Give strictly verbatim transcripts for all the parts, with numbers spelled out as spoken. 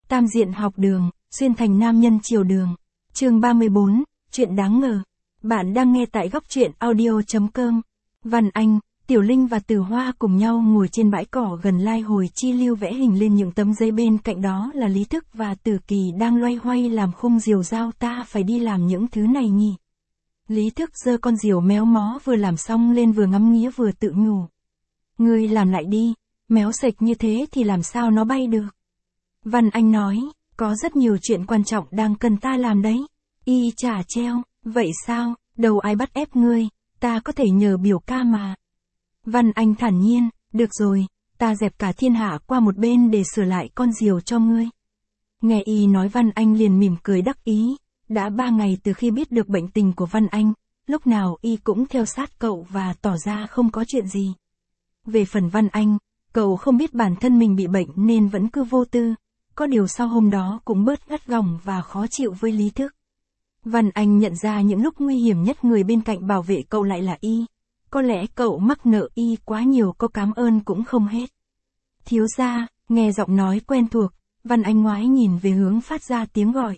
Tam diện học đường, xuyên thành nam nhân chiều đường. Chương ba mươi bốn, chuyện đáng ngờ. Bạn đang nghe tại góc truyện audio chấm com. Văn Anh, Tiểu Linh và Từ Hoa cùng nhau ngồi trên bãi cỏ gần Lai Hồi Chi Lưu vẽ hình lên những tấm giấy, bên cạnh đó là Lý Thức và Tử Kỳ đang loay hoay làm khung diều dao. Ta phải đi làm những thứ này nhỉ? Lý Thức giơ con diều méo mó vừa làm xong lên, vừa ngắm nghía vừa tự nhủ. Ngươi làm lại đi, méo sệch như thế thì làm sao nó bay được? Văn Anh nói, có rất nhiều chuyện quan trọng đang cần ta làm đấy. Y chả treo, vậy sao, đâu ai bắt ép ngươi, ta có thể nhờ biểu ca mà. Văn Anh thản nhiên, được rồi, ta dẹp cả thiên hạ qua một bên để sửa lại con diều cho ngươi. Nghe Y nói, Văn Anh liền mỉm cười đắc ý. Đã ba ngày từ khi biết được bệnh tình của Văn Anh, lúc nào Y cũng theo sát cậu và tỏ ra không có chuyện gì. Về phần Văn Anh, cậu không biết bản thân mình bị bệnh nên vẫn cứ vô tư, có điều sau hôm đó cũng bớt gắt gỏng và khó chịu với Lý Thức. Văn Anh nhận ra những lúc nguy hiểm nhất người bên cạnh bảo vệ cậu lại là Y. Có lẽ cậu mắc nợ Y quá nhiều, có cảm ơn cũng không hết. Thiếu gia, nghe giọng nói quen thuộc, Văn Anh ngoái nhìn về hướng phát ra tiếng gọi.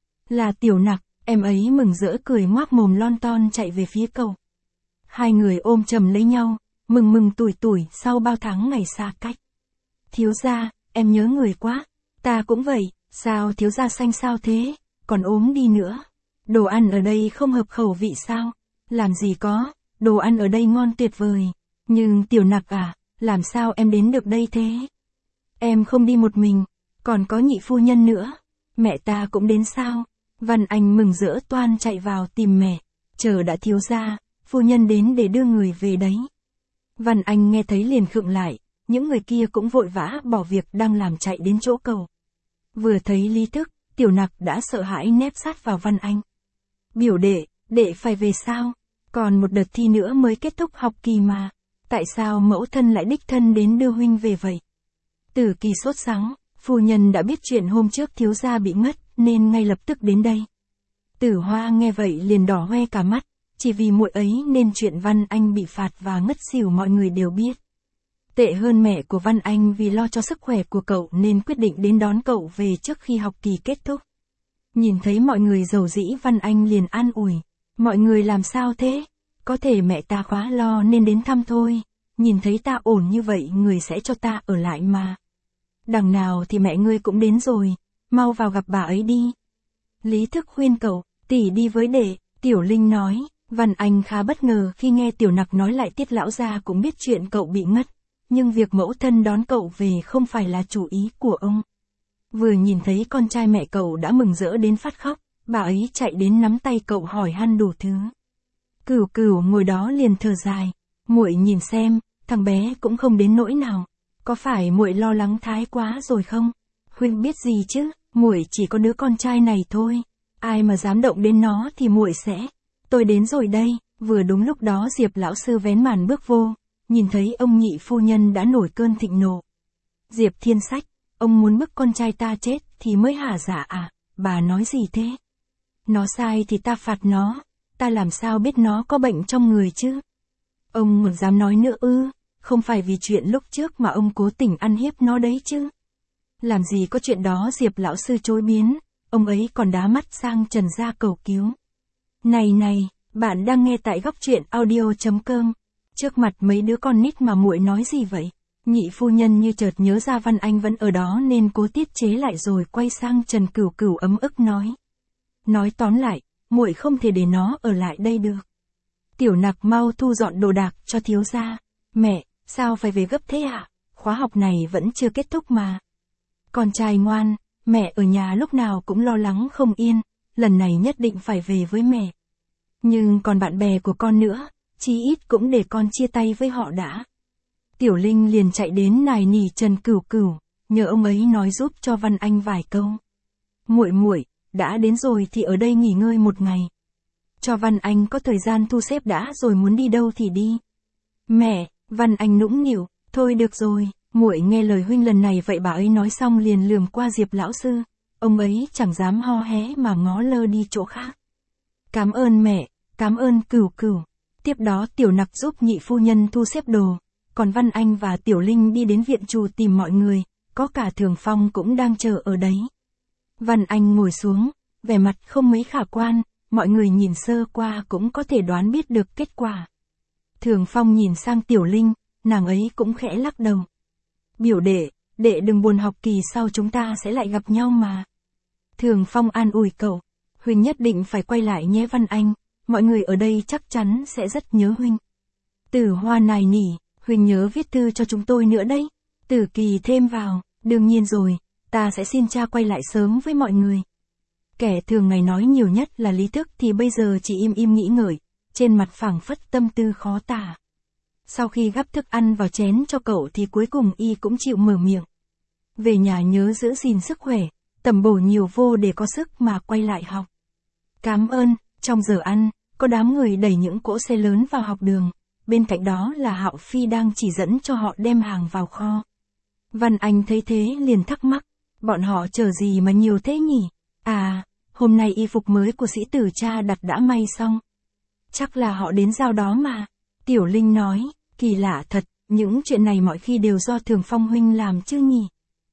Là Tiểu Nặc, em ấy mừng rỡ cười ngoác mồm lon ton chạy về phía cậu. Hai người ôm chầm lấy nhau, mừng mừng tủi tủi sau bao tháng ngày xa cách. Thiếu gia, em nhớ người quá. Ta cũng vậy, sao thiếu gia xanh sao thế, còn ốm đi nữa. Đồ ăn ở đây không hợp khẩu vị sao? Làm gì có, đồ ăn ở đây ngon tuyệt vời. Nhưng Tiểu Nặc à, làm sao em đến được đây thế? Em không đi một mình, còn có nhị phu nhân nữa. Mẹ ta cũng đến sao? Văn Anh mừng rỡ toan chạy vào tìm mẹ. Chờ đã thiếu gia, phu nhân đến để đưa người về đấy. Văn Anh nghe thấy liền khựng lại, những người kia cũng vội vã bỏ việc đang làm chạy đến chỗ cậu. Vừa thấy Lý Thức, Tiểu Nặc đã sợ hãi nép sát vào Văn Anh. Biểu đệ, đệ phải về sao? Còn một đợt thi nữa mới kết thúc học kỳ mà. Tại sao mẫu thân lại đích thân đến đưa huynh về vậy? Tử Kỳ sốt sắng, phu nhân đã biết chuyện hôm trước thiếu gia bị ngất, nên ngay lập tức đến đây. Tử Hoa nghe vậy liền đỏ hoe cả mắt, chỉ vì muội ấy nên chuyện Văn Anh bị phạt và ngất xỉu mọi người đều biết. Tệ hơn, mẹ của Văn Anh vì lo cho sức khỏe của cậu nên quyết định đến đón cậu về trước khi học kỳ kết thúc. Nhìn thấy mọi người rầu rĩ, Văn Anh liền an ủi. Mọi người làm sao thế? Có thể mẹ ta quá lo nên đến thăm thôi. Nhìn thấy ta ổn như vậy người sẽ cho ta ở lại mà. Đằng nào thì mẹ ngươi cũng đến rồi, mau vào gặp bà ấy đi. Lý Thức khuyên cậu, tỷ đi với đệ. Tiểu Linh nói. Văn Anh khá bất ngờ khi nghe Tiểu Nặc nói lại Tiết lão gia cũng biết chuyện cậu bị ngất. Nhưng việc mẫu thân đón cậu về không phải là chủ ý của ông. Vừa nhìn thấy con trai mẹ cậu đã mừng rỡ đến phát khóc, bà ấy chạy đến nắm tay cậu hỏi han đủ thứ. Cửu Cửu ngồi đó liền thở dài, muội nhìn xem, thằng bé cũng không đến nỗi nào, có phải muội lo lắng thái quá rồi không? Huynh biết gì chứ, muội chỉ có đứa con trai này thôi, ai mà dám động đến nó thì muội sẽ. Tôi đến rồi đây. Vừa đúng lúc đó Diệp lão sư vén màn bước vô, nhìn thấy ông nhị phu nhân đã nổi cơn thịnh nộ. Diệp Thiên Sách, ông muốn bức con trai ta chết thì mới hả dạ à, bà nói gì thế? Nó sai thì ta phạt nó, ta làm sao biết nó có bệnh trong người chứ? Ông còn dám nói nữa ư? Không phải vì chuyện lúc trước mà ông cố tình ăn hiếp nó đấy chứ? Làm gì có chuyện đó. Diệp lão sư chối biến, ông ấy còn đá mắt sang Trần gia cầu cứu. Này này, bạn đang nghe tại góc truyện audio chấm com. Trước mặt mấy đứa con nít mà muội nói gì vậy? Nhị phu nhân như chợt nhớ ra Văn Anh vẫn ở đó nên cố tiết chế lại rồi quay sang Trần Cửu Cửu ấm ức nói. Nói tóm lại, muội không thể để nó ở lại đây được. Tiểu Nặc mau thu dọn đồ đạc cho thiếu gia. Mẹ, sao phải về gấp thế ạ? Khóa học này vẫn chưa kết thúc mà. Con trai ngoan, mẹ ở nhà lúc nào cũng lo lắng không yên, lần này nhất định phải về với mẹ. Nhưng còn bạn bè của con nữa, chí ít cũng để con chia tay với họ đã. Tiểu Linh liền chạy đến nài nỉ Trần Cửu Cửu, nhờ ông ấy nói giúp cho Văn Anh vài câu. Muội muội, đã đến rồi thì ở đây nghỉ ngơi một ngày. Cho Văn Anh có thời gian thu xếp đã rồi muốn đi đâu thì đi. Mẹ, Văn Anh nũng nịu, thôi được rồi, muội nghe lời huynh lần này vậy. Bà ấy nói xong liền lườm qua Diệp lão sư, ông ấy chẳng dám ho hé mà ngó lơ đi chỗ khác. Cảm ơn mẹ, cảm ơn Cửu Cửu. Tiếp đó Tiểu Nặc giúp nhị phu nhân thu xếp đồ, còn Văn Anh và Tiểu Linh đi đến viện trù tìm mọi người, có cả Thường Phong cũng đang chờ ở đấy. Văn Anh ngồi xuống, vẻ mặt không mấy khả quan, mọi người nhìn sơ qua cũng có thể đoán biết được kết quả. Thường Phong nhìn sang Tiểu Linh, nàng ấy cũng khẽ lắc đầu. Biểu đệ, đệ đừng buồn, học kỳ sau chúng ta sẽ lại gặp nhau mà. Thường Phong an ủi cậu, huynh nhất định phải quay lại nhé Văn Anh, mọi người ở đây chắc chắn sẽ rất nhớ huynh. Tử Hoa nài nỉ, huynh nhớ viết thư cho chúng tôi nữa đấy. Tử Kỳ thêm vào, đương nhiên rồi, ta sẽ xin cha quay lại sớm với mọi người. Kẻ thường ngày nói nhiều nhất là Lý Thức thì bây giờ chỉ im im nghĩ ngợi, trên mặt phảng phất tâm tư khó tả. Sau khi gắp thức ăn vào chén cho cậu thì cuối cùng y cũng chịu mở miệng. Về nhà nhớ giữ gìn sức khỏe, tầm bổ nhiều vô để có sức mà quay lại học. Cảm ơn. Trong giờ ăn, có đám người đẩy những cỗ xe lớn vào học đường, bên cạnh đó là Hạo Phi đang chỉ dẫn cho họ đem hàng vào kho. Văn Anh thấy thế liền thắc mắc, bọn họ chờ gì mà nhiều thế nhỉ? À, hôm nay y phục mới của sĩ tử cha đặt đã may xong. Chắc là họ đến giao đó mà. Tiểu Linh nói, kỳ lạ thật, những chuyện này mọi khi đều do Thường Phong huynh làm chứ nhỉ?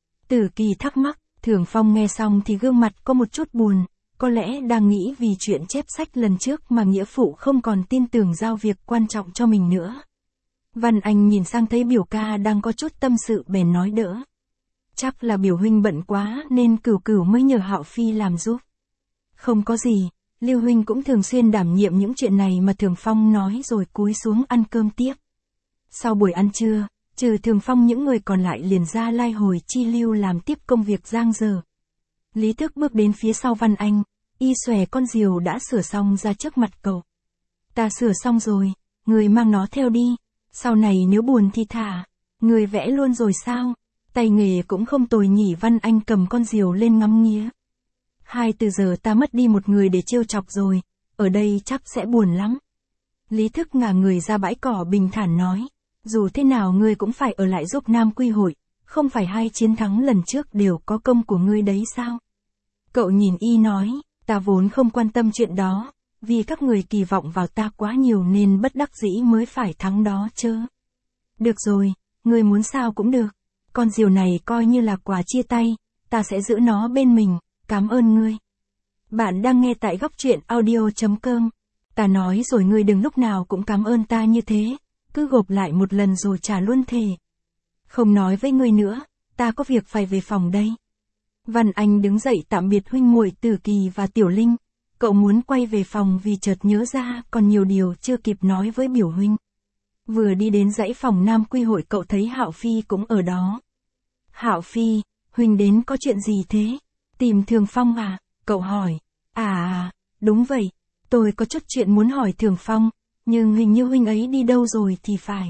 Tử Kỳ thắc mắc, Thường Phong nghe xong thì gương mặt có một chút buồn, có lẽ đang nghĩ vì chuyện chép sách lần trước mà nghĩa phụ không còn tin tưởng giao việc quan trọng cho mình nữa. Văn Anh nhìn sang thấy biểu ca đang có chút tâm sự bèn nói đỡ. Chắc là biểu huynh bận quá nên Cửu Cửu mới nhờ Hạo Phi làm giúp. Không có gì, Lưu huynh cũng thường xuyên đảm nhiệm những chuyện này mà Thường Phong nói rồi cúi xuống ăn cơm tiếp. Sau buổi ăn trưa, trừ Thường Phong những người còn lại liền ra lai hồi chi Lưu làm tiếp công việc giang dở. Lý Thức bước đến phía sau Văn Anh, y xòe con diều đã sửa xong ra trước mặt cậu. Ta sửa xong rồi, người mang nó theo đi, sau này nếu buồn thì thả, người vẽ luôn rồi sao? Tay nghề cũng không tồi nhỉ. Văn Anh cầm con diều lên ngắm nghía. Hai từ giờ ta mất đi một người để trêu chọc rồi, ở đây chắc sẽ buồn lắm. Lý Thức ngả người ra bãi cỏ bình thản nói, dù thế nào ngươi cũng phải ở lại giúp Nam Quy hội, không phải hai chiến thắng lần trước đều có công của ngươi đấy sao? Cậu nhìn y nói, ta vốn không quan tâm chuyện đó, vì các người kỳ vọng vào ta quá nhiều nên bất đắc dĩ mới phải thắng đó chớ. Được rồi, ngươi muốn sao cũng được, con diều này coi như là quà chia tay, ta sẽ giữ nó bên mình, cảm ơn ngươi. Bạn đang nghe tại góc truyện audio chấm com. Ta nói rồi ngươi đừng lúc nào cũng cảm ơn ta như thế, cứ gộp lại một lần rồi trả luôn thề. Không nói với ngươi nữa, ta có việc phải về phòng đây. Văn Anh đứng dậy tạm biệt huynh muội Tử Kỳ và Tiểu Linh. Cậu muốn quay về phòng vì chợt nhớ ra còn nhiều điều chưa kịp nói với biểu huynh. Vừa đi đến dãy phòng Nam Quy hội cậu thấy Hạo Phi cũng ở đó. Hạo Phi, huynh đến có chuyện gì thế? Tìm Thường Phong à? Cậu hỏi. À, đúng vậy, tôi có chút chuyện muốn hỏi Thường Phong, nhưng hình như huynh ấy đi đâu rồi thì phải.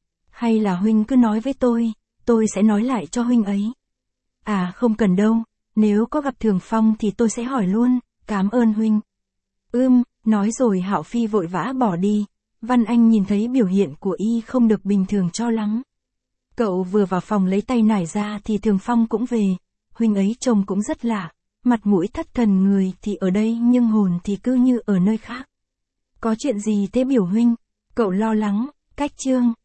Hay là huynh cứ nói với tôi, tôi sẽ nói lại cho huynh ấy. À không cần đâu, nếu có gặp Thường Phong thì tôi sẽ hỏi luôn, cảm ơn huynh. Ưm, nói rồi Hạo Phi vội vã bỏ đi. Văn Anh nhìn thấy biểu hiện của y không được bình thường cho lắm. Cậu vừa vào phòng lấy tay nải ra thì Thường Phong cũng về, huynh ấy trông cũng rất lạ, mặt mũi thất thần, người thì ở đây nhưng hồn thì cứ như ở nơi khác. Có chuyện gì thế biểu huynh? Cậu lo lắng, cách chương.